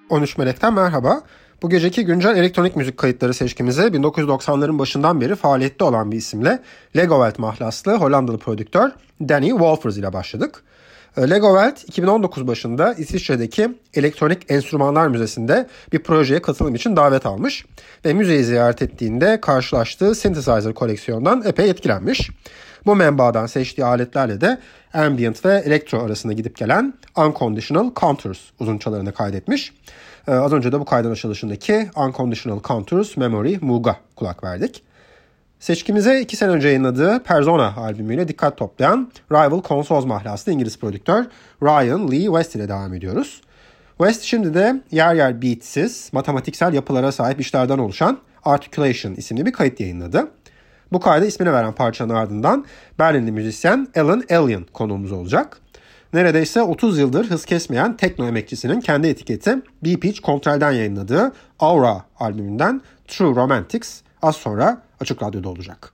13 Melek'ten merhaba. Bu geceki güncel elektronik müzik kayıtları seçkimize 1990'ların başından beri faaliyette olan bir isimle Legowelt mahlaslı Hollandalı prodüktör Danny Wolfers ile başladık. Legowelt 2019 başında İsviçre'deki Elektronik Enstrümanlar Müzesi'nde bir projeye katılım için davet almış ve müzeyi ziyaret ettiğinde karşılaştığı synthesizer koleksiyondan epey etkilenmiş. Bu menbaadan seçtiği aletlerle de ambient ve elektro arasında gidip gelen Unconditional Contours uzunçalarını kaydetmiş. Az önce de bu kaydın açılışındaki Unconditional Contours Memory Moog'a kulak verdik. Seçkimize 2 sene önce yayınladığı Persona albümüyle dikkat toplayan Rival Consoles mahlaslı İngiliz prodüktör Ryan Lee West ile devam ediyoruz. West şimdi de yer yer beatsiz, matematiksel yapılara sahip işlerden oluşan Articulation isimli bir kayıt yayınladı. Bu kayda ismini veren parçanın ardından Berlinli müzisyen Alan Alien konuğumuz olacak. Neredeyse 30 yıldır hız kesmeyen tekno emekçisinin kendi etiketi B-Pitch Contral'den yayınladığı Aura albümünden True Romantics az sonra Açık Radyo'da olacak.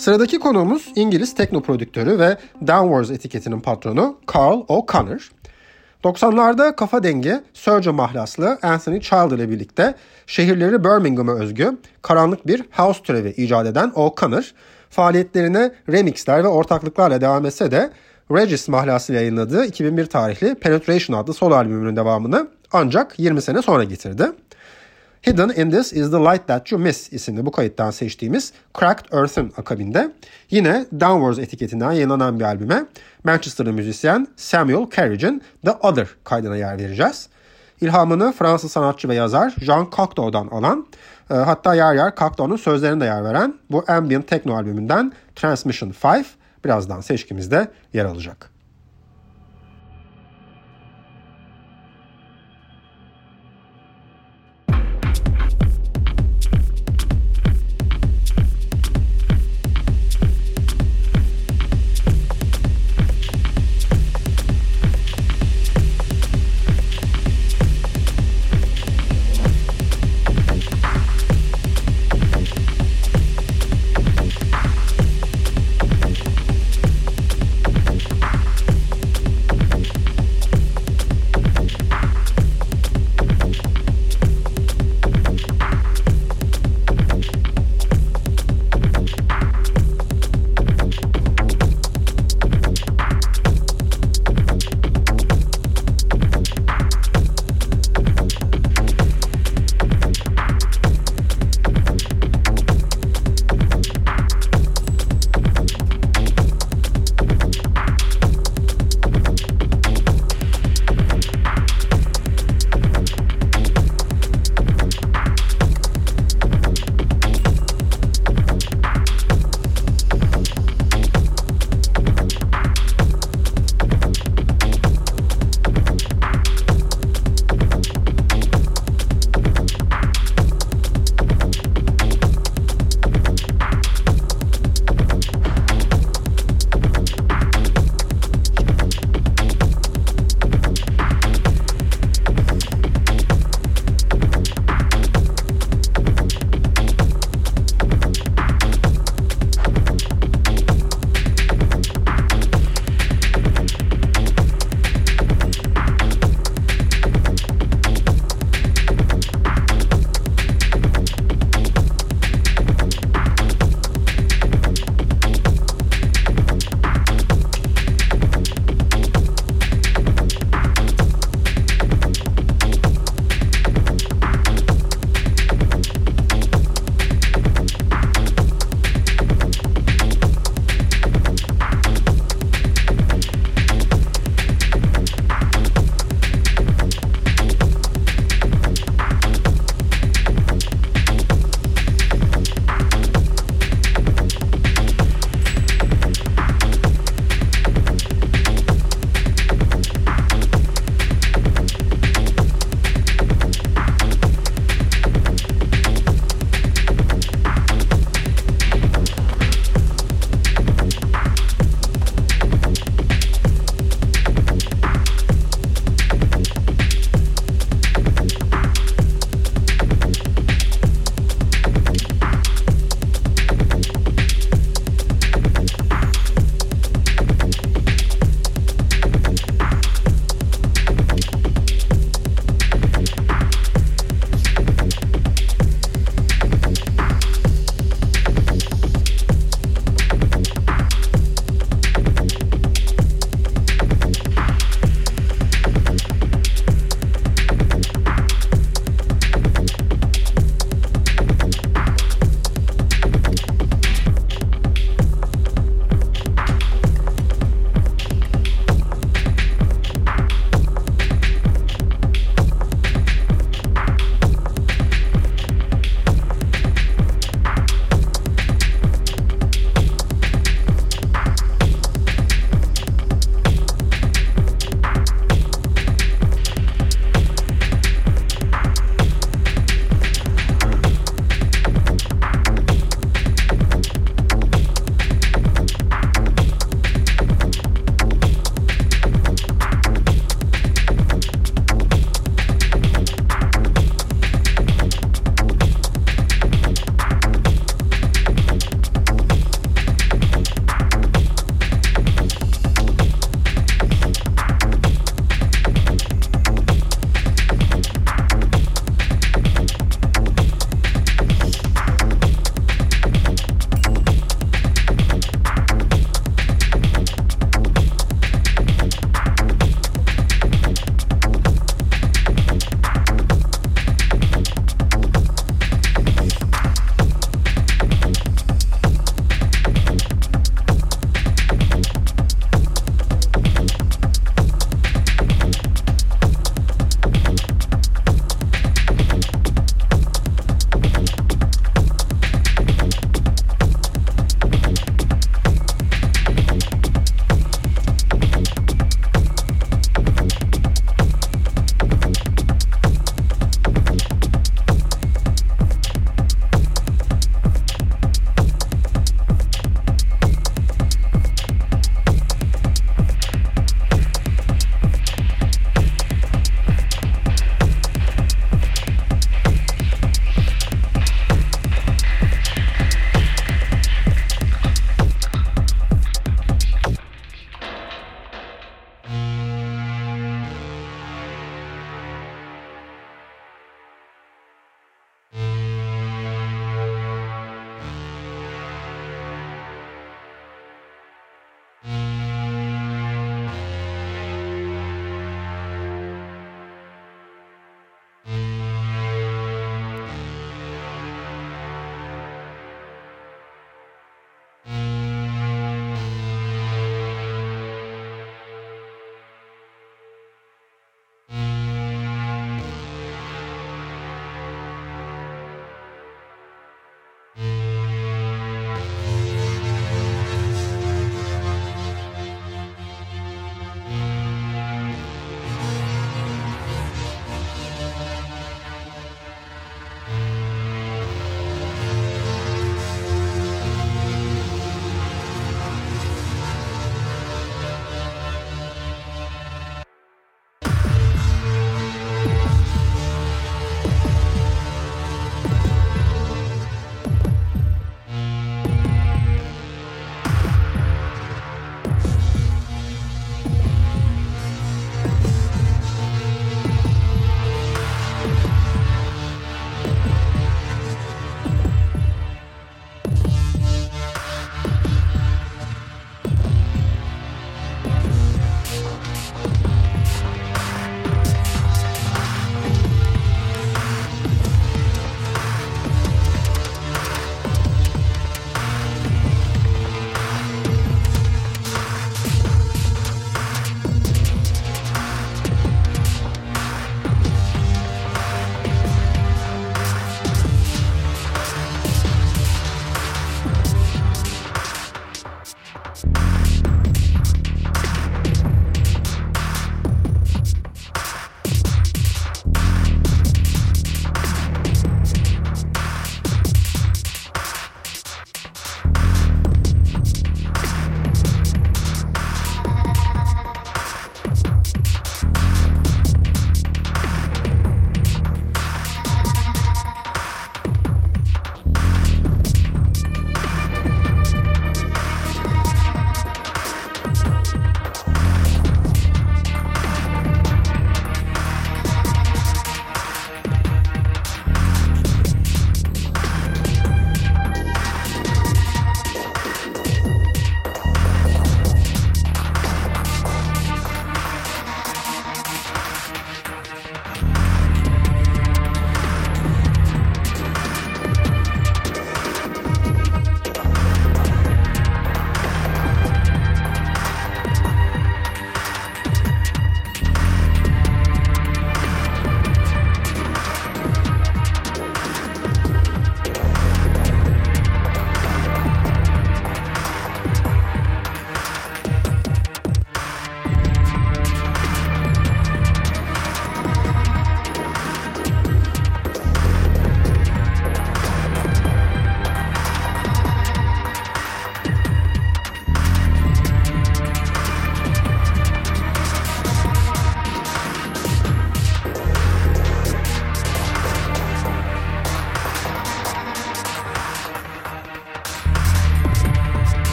Sıradaki konuğumuz İngiliz tekno prodüktörü ve Downwards etiketinin patronu Carl O'Connor. 90'larda kafa dengi Sergio mahlaslı Anthony Child ile birlikte şehirleri Birmingham'a özgü karanlık bir house türevi icat eden O'Connor, faaliyetlerine remixler ve ortaklıklarla devam etse de Regis mahlasıyla yayınladığı 2001 tarihli Penetration adlı solo albümünün devamını ancak 20 sene sonra getirdi. Hidden in This Is The Light That You Miss isimli bu kayıttan seçtiğimiz Cracked Earth'ın akabinde yine Downwards etiketinden yayınlanan bir albüme Manchester'lı müzisyen Samuel Carriage'in The Other kaydına yer vereceğiz. İlhamını Fransız sanatçı ve yazar Jean Cocteau'dan alan, hatta yer yer Cocteau'nun sözlerine de yer veren bu ambient techno albümünden Transmission 5 birazdan seçkimizde yer alacak.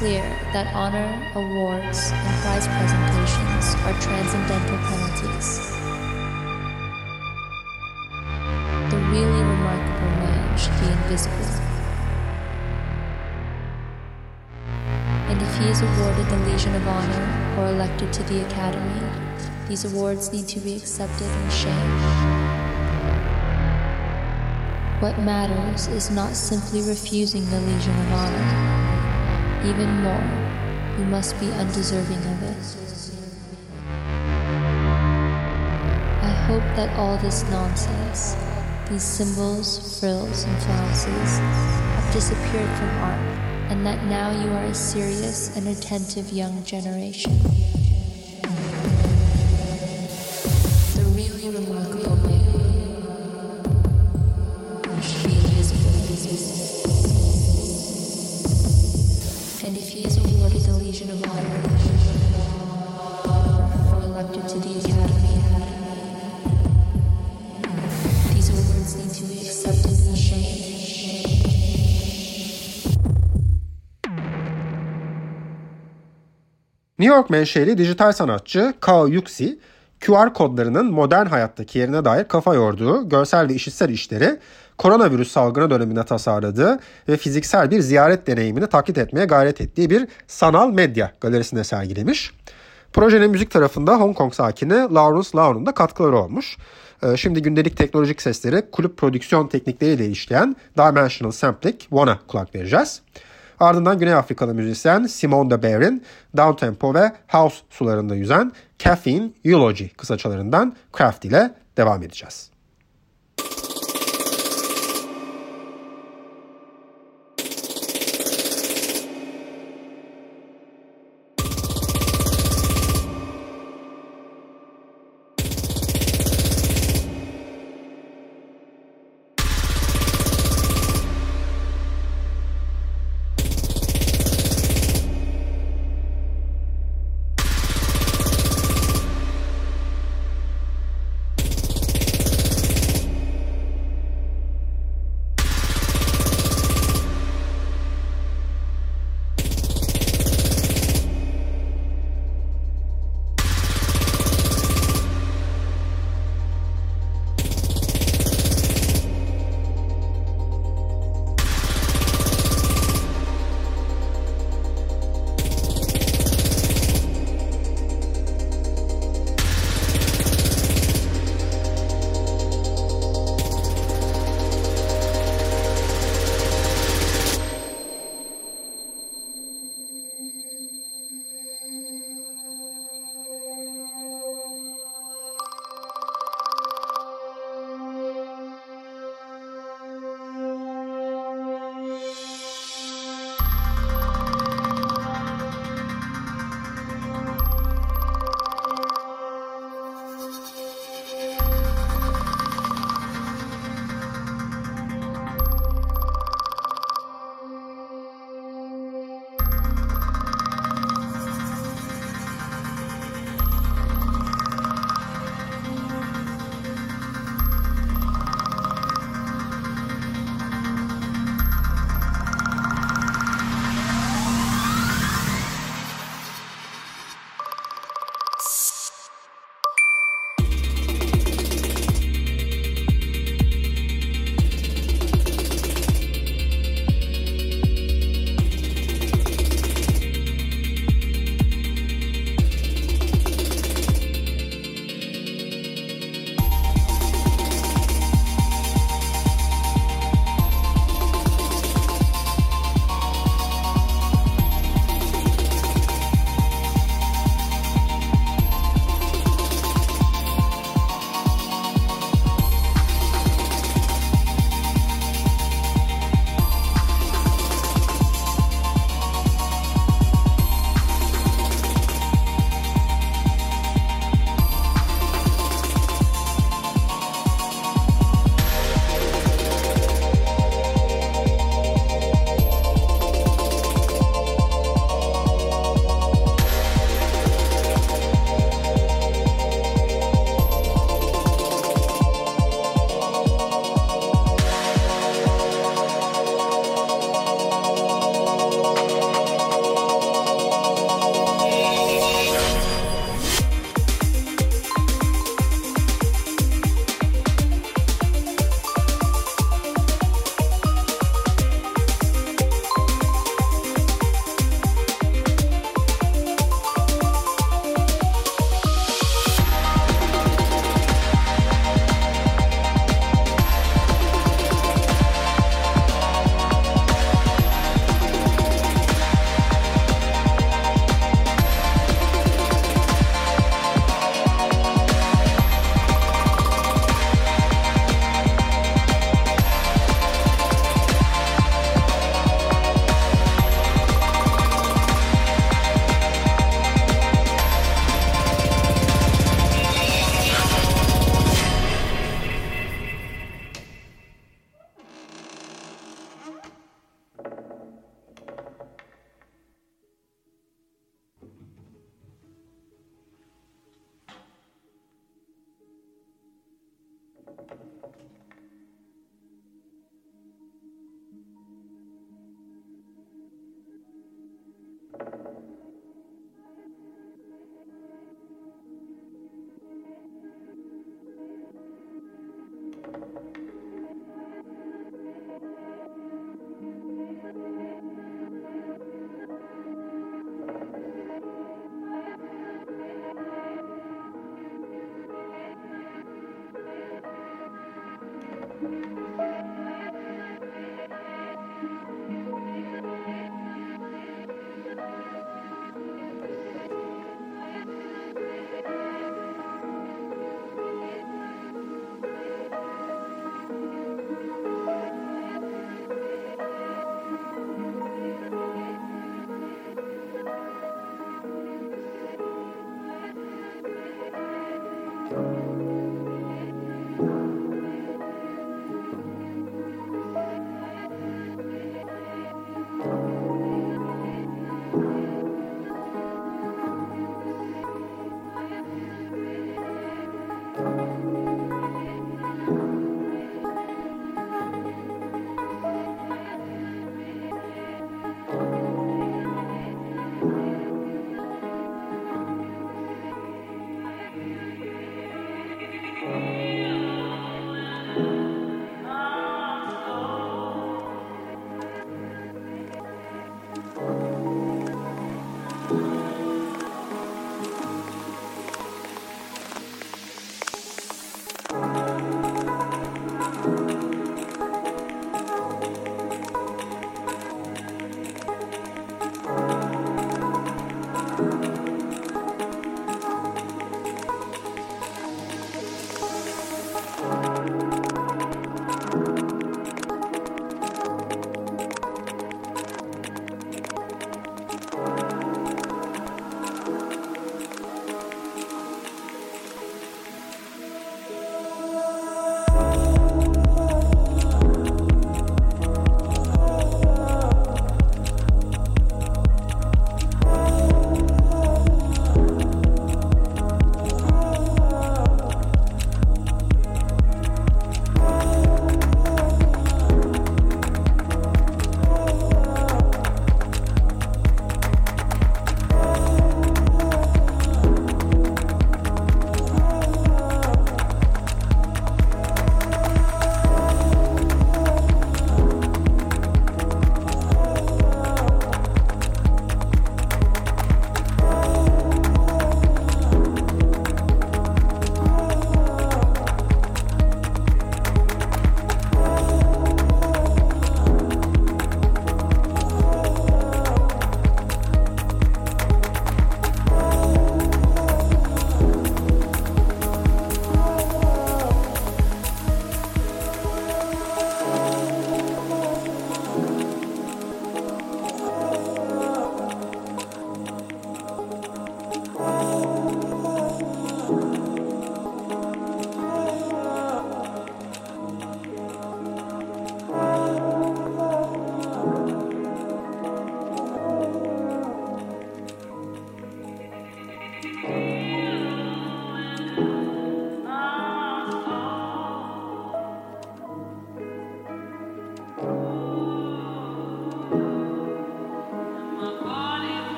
clear that honor, awards, and prize presentations are transcendental penalties. The really remarkable man should be invisible. And if he is awarded the Legion of Honor or elected to the Academy, these awards need to be accepted in shame. What matters is not simply refusing the Legion of Honor. Even more, you must be undeserving of it. I hope that all this nonsense, these symbols, frills, and flounces, have disappeared from art, and that now you are a serious and attentive young generation. The really remarkable man should be invisible. And if he is awarded the Legion of Honor or elected to the Academy, these awards need to be accepted in shame. New York menşeli dijital sanatçı Kao Yuxi, QR kodlarının modern hayattaki yerine dair kafa yorduğu görsel ve işitsel işleri koronavirüs salgını döneminde tasarladığı ve fiziksel bir ziyaret deneyimini taklit etmeye gayret ettiği bir sanal medya galerisinde sergilemiş. Projenin müzik tarafında Hong Kong sakini Lawrence Lau'nun da katkıları olmuş. Şimdi gündelik teknolojik sesleri kulüp prodüksiyon teknikleriyle işleyen Dimensional Sampling One'a kulak vereceğiz. Ardından Güney Afrikalı müzisyen Simone de Bear'in downtempo ve house sularında yüzen Caffeine Eulogy kısaçalarından Craft ile devam edeceğiz.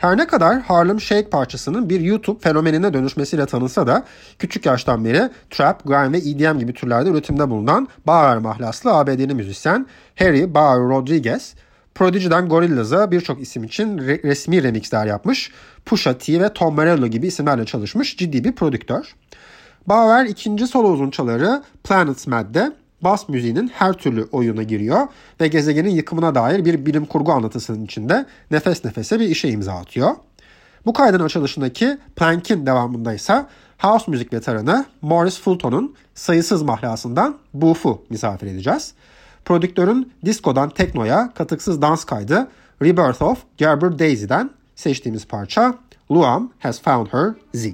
Her ne kadar Harlem Shake parçasının bir YouTube fenomenine dönüşmesiyle tanınsa da küçük yaştan beri trap, grime ve EDM gibi türlerde üretimde bulunan Bauer mahlaslı ABD'li müzisyen Harry Bauer Rodriguez, Prodigy'den Gorillaz'a birçok isim için resmi remixler yapmış, Pusha T ve Tom Morello gibi isimlerle çalışmış ciddi bir prodüktör. Bauer ikinci solo uzunçaları Planets Mad'de bas müziğinin her türlü oyuna giriyor ve gezegenin yıkımına dair bir bilim kurgu anlatısının içinde nefes nefese bir işe imza atıyor. Bu kaydın açılışındaki Plank'in devamında ise house müzik veteranı Maurice Fulton'un sayısız mahlasından Boof'u misafir edeceğiz. Prodüktörün diskodan teknoya katıksız dans kaydı Rebirth of Gerber Daisy'den seçtiğimiz parça Luam Has Found Her Z.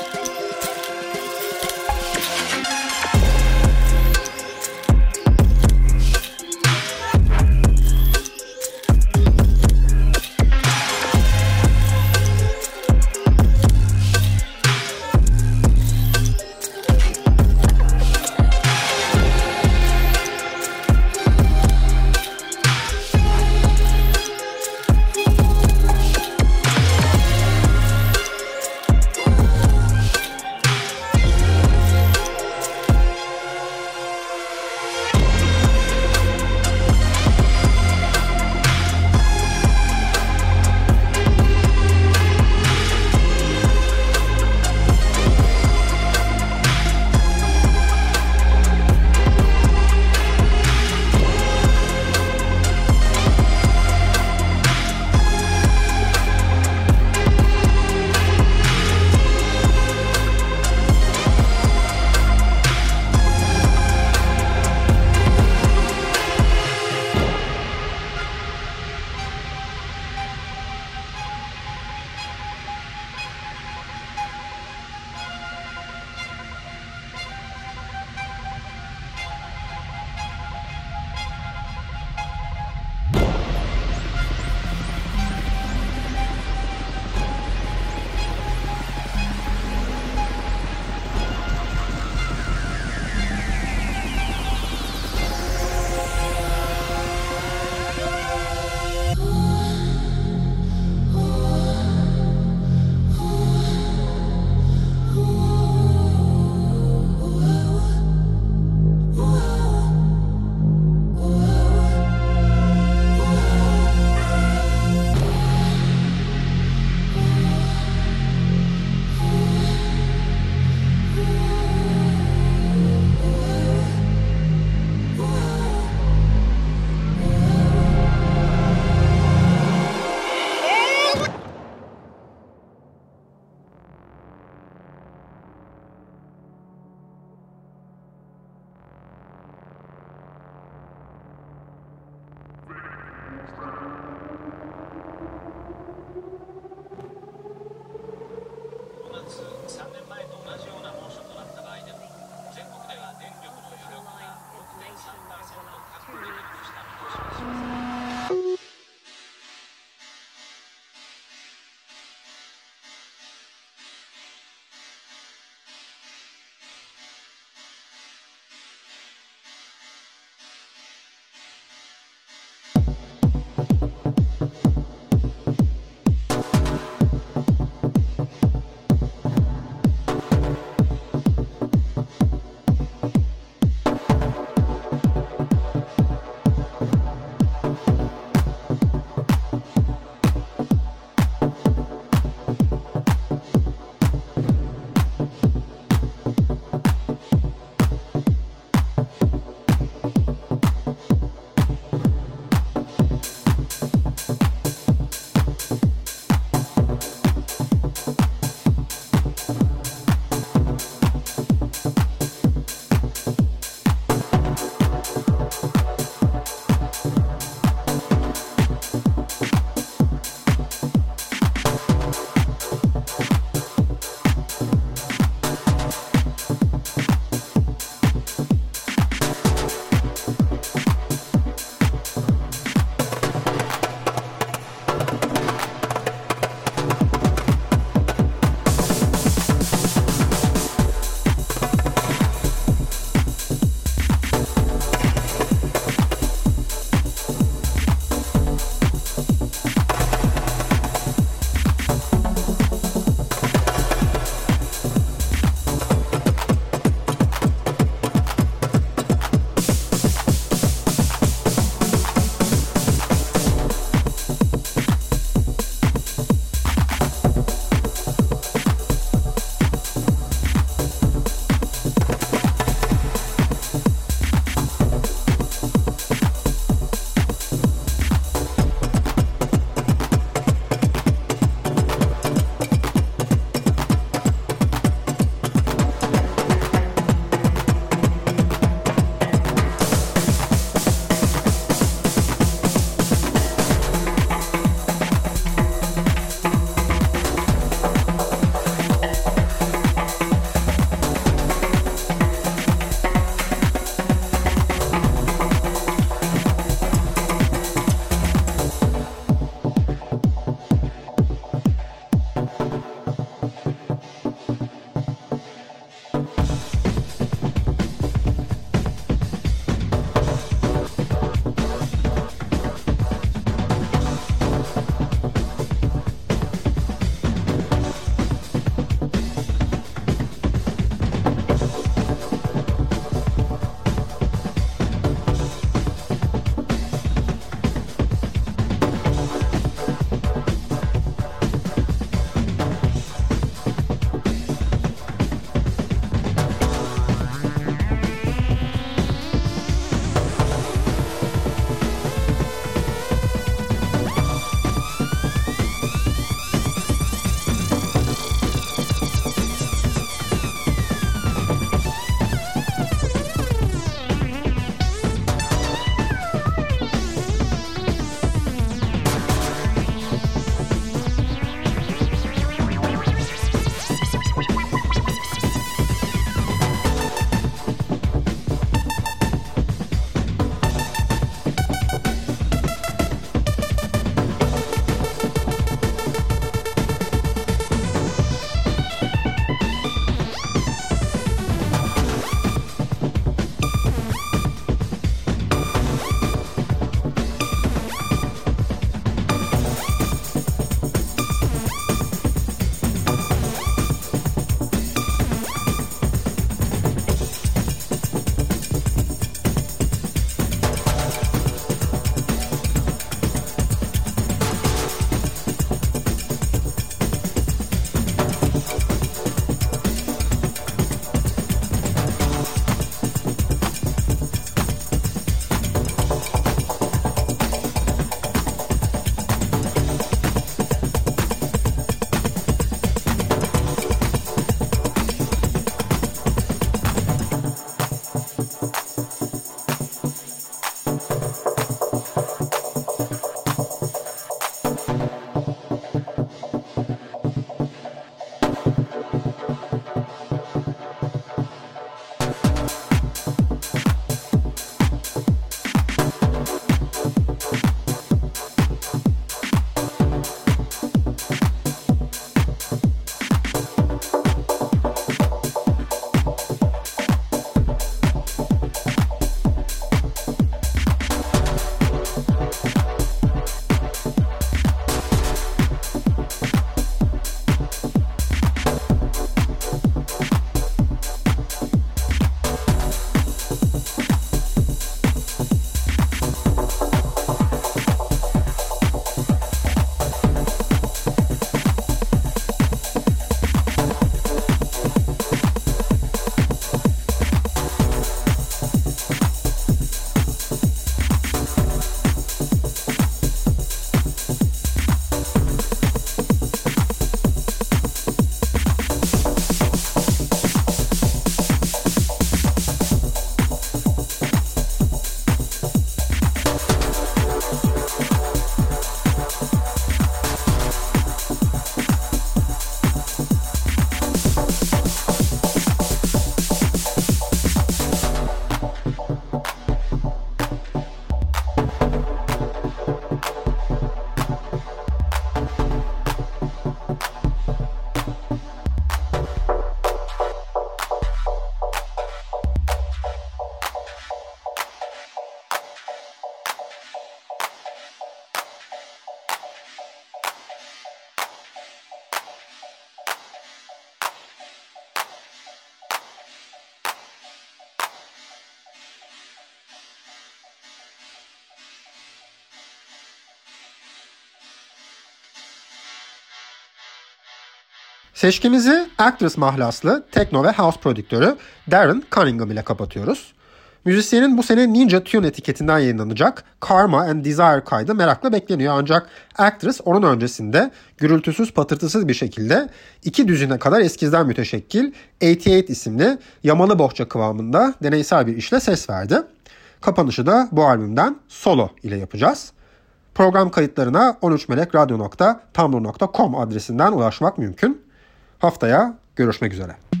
Seçkimizi Actress mahlaslı tekno ve house prodüktörü Darren Cunningham ile kapatıyoruz. Müzisyenin bu sene Ninja Tune etiketinden yayınlanacak Karma and Desire kaydı merakla bekleniyor, ancak Actress onun öncesinde gürültüsüz patırtısız bir şekilde 2 düzine kadar eskizden müteşekkil 88 isimli yamalı bohça kıvamında deneysel bir işle ses verdi. Kapanışı da bu albümden Solo ile yapacağız. Program kayıtlarına 13melekradyo.tumblr.com adresinden ulaşmak mümkün. Haftaya görüşmek üzere.